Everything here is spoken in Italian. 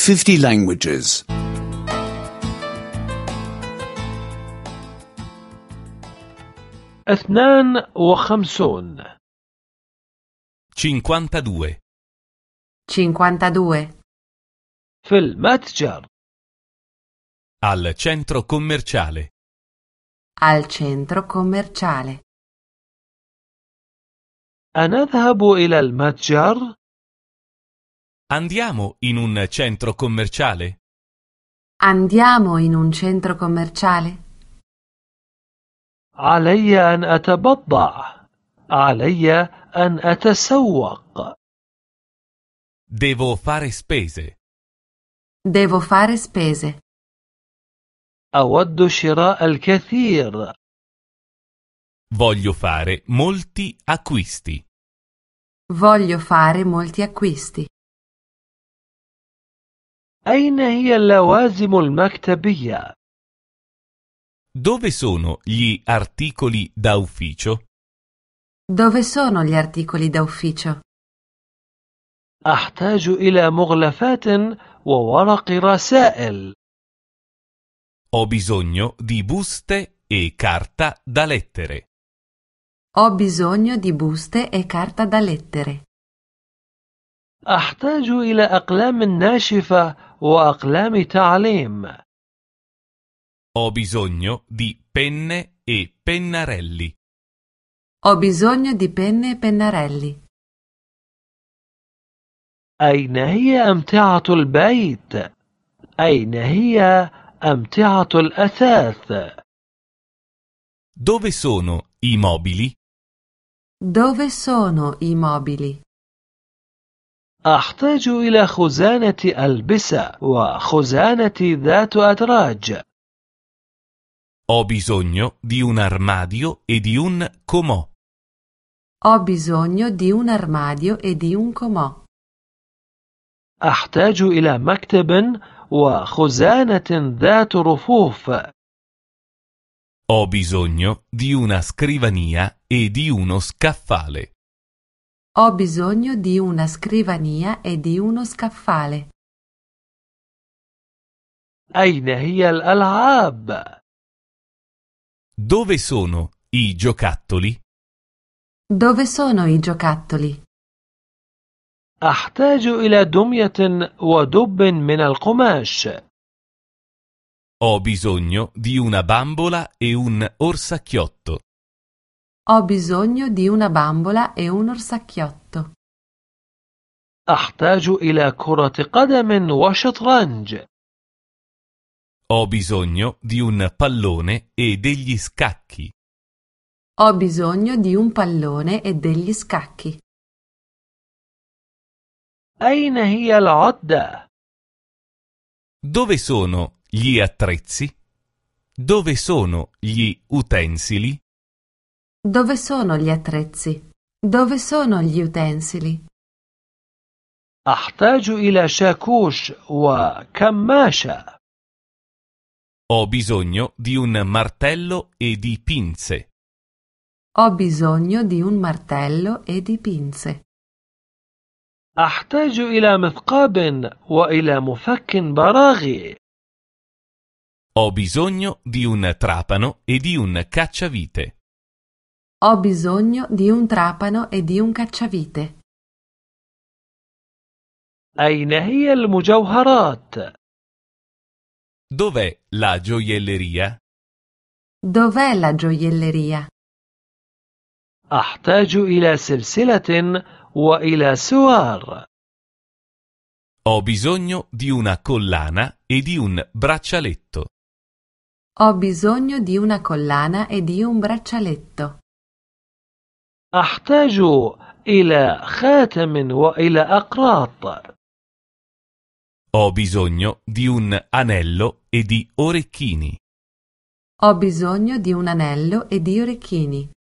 50 languages. 52 52 52 في المتجر. al centro commerciale. al centro commerciale. أنذهب إلى المتجر؟ Andiamo in un centro commerciale? Andiamo in un centro commerciale? علي أن أتبضع. علي أن أتسوق. Devo fare spese. Devo fare spese. أود شراء الكثير. Voglio fare molti acquisti. Voglio fare molti acquisti. أين هي اللوازم المكتبية؟ Dove sono gli articoli da ufficio? Dove sono gli articoli da ufficio? أحتاج إلى مغلفات وورق رسائل. Ho bisogno di buste e carta da lettere. Ho bisogno di buste e carta da lettere. أحتاج إلى أقلام ناشفة وأقلام تعليم. Ho bisogno di penne e pennarelli. Ho bisogno di penne e pennarelli. أين هي أمتعة البيت؟ أين هي أمتعة الأثاث؟ Dove sono i mobili? Dove sono i mobili? أحتاج إلى خزانة ألبسة وخزانة ذات أدراج. Ho bisogno di un armadio e di un comò. Ho bisogno di un armadio e di un comò. أحتاج إلى مكتب وخزانة ذات رفوف. Ho bisogno di una scrivania e di uno scaffale. Ho bisogno di una scrivania e di uno scaffale. أين هي الألعاب؟ Dove sono i giocattoli? Dove sono i giocattoli? أحتاج إلى دمية ودب من القماش. Ho bisogno di una bambola e un orsacchiotto. Ho bisogno di una bambola e un orsacchiotto. أحتاج إلى كرة قدم وشطرنج. Ho bisogno di un pallone e degli scacchi. Ho bisogno di un pallone e degli scacchi. أين هي العدة؟ Dove sono gli attrezzi? Dove sono gli utensili? Dove sono gli attrezzi? Dove sono gli utensili? أحتاج إلى شاكوش وكماشة. Ho bisogno di un martello e di pinze. Ho bisogno di un martello e di pinze. أحتاج إلى مثقاب وإلى مفك براغي. Ho bisogno di un trapano e di un cacciavite. Ho bisogno di un trapano e di un cacciavite. أين هي المجوهرات؟ Dov'è la gioielleria? Dov'è la gioielleria? أحتاج إلى سلسلة وإلى سوار. Ho bisogno di una collana e di un braccialetto. Ho bisogno di una collana e di un braccialetto. أحتاج إلى خاتم وإلى أقراط. Ho bisogno di un anello e di orecchini. Ho bisogno di un anello e di orecchini.